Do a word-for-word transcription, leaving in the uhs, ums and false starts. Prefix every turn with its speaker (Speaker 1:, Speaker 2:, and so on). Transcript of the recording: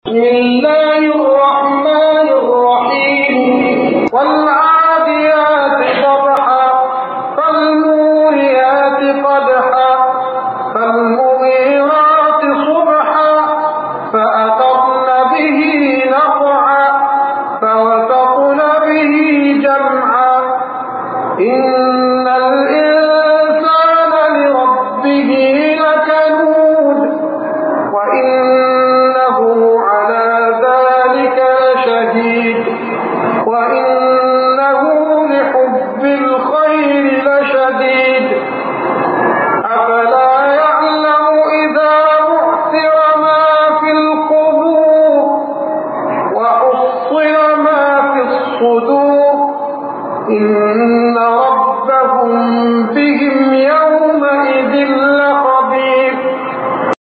Speaker 1: بسم الله الرحمن الرحيم والعاديات ضبحا فالموريات قدحا فالمغيرات صبحا فأثرن به نقعا فوسطن به جمعا إن